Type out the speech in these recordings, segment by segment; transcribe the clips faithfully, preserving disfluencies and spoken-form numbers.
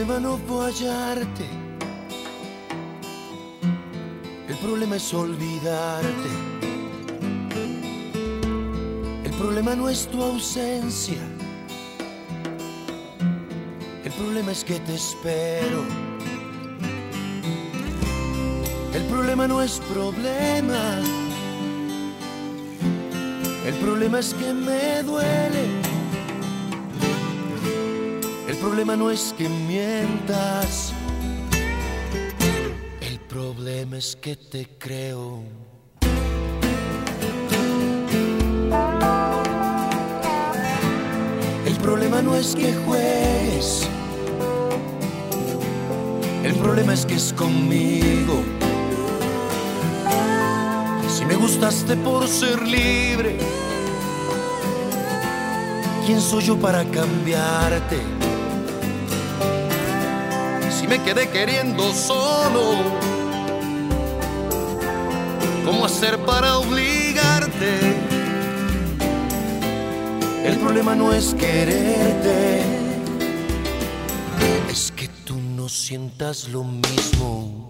problema no fue hallarte, el problema es olvidarte. El problema no es tu ausencia, el problema es que te espero. El problema no es problema, el problema es que me duele. El problema no es que mientas, el problema es que te creo. El problema no es que juegues, el problema es que es conmigo. Si me gustaste por ser libre, ¿quién soy yo para cambiarte? Si me quedé queriendo solo, ¿cómo hacer para obligarte? El problema no es quererte, es que tú no sientas lo mismo.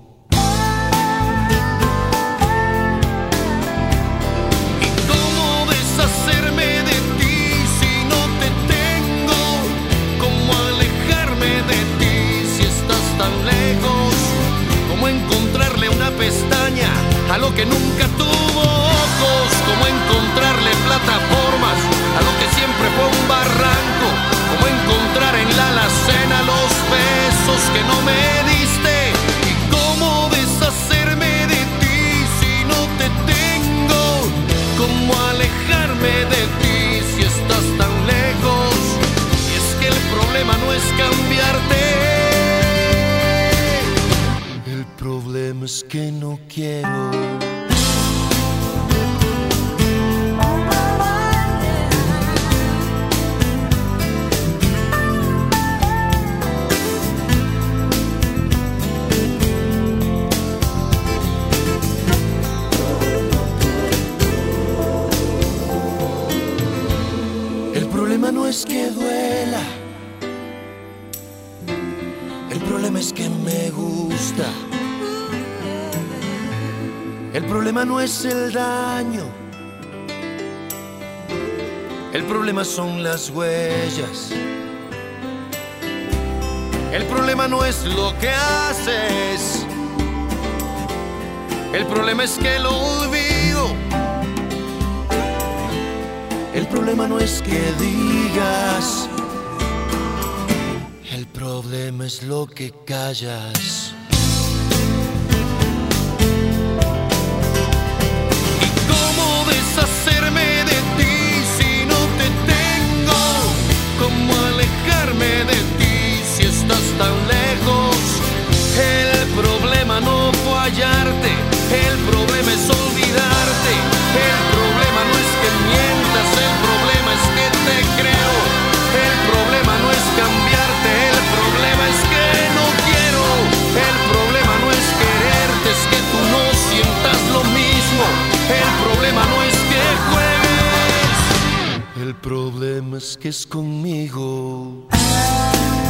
¿Y cómo deshacerme de ti si no te tengo? ¿Cómo alejarme de ti si estás tan lejos? ¿Cómo encontrarle una pestaña a lo que nunca tuvo ojos? ¿Cómo encontrarle plataformas a lo que siempre fue un barranco? ¿Cómo encontrar en la alacena los besos que no me diste? ¿Y cómo deshacerme de ti si no te tengo? ¿Cómo alejarme de ti si estás tan lejos? Y es que el problema no es cambiarte, el problema es que no quiero. El problema no es que duela, el problema es que me gusta. El problema no es el daño, el problema son las huellas. El problema no es lo que haces, el problema es que lo olvido. El problema no es que digas, el problema es lo que callas. ¿Y cómo deshacerme de ti si no te tengo? ¿Cómo alejarme de ti si estás tan lejos? El problema no fue hallarte, el problema es olvidarte. El problema no es que mientas, el problema es que te creo. El problema no es cambiarte, el problema es que no quiero. El problema no es quererte, es que tú no sientas lo mismo. El problema no es que juegues, el problema es que es conmigo.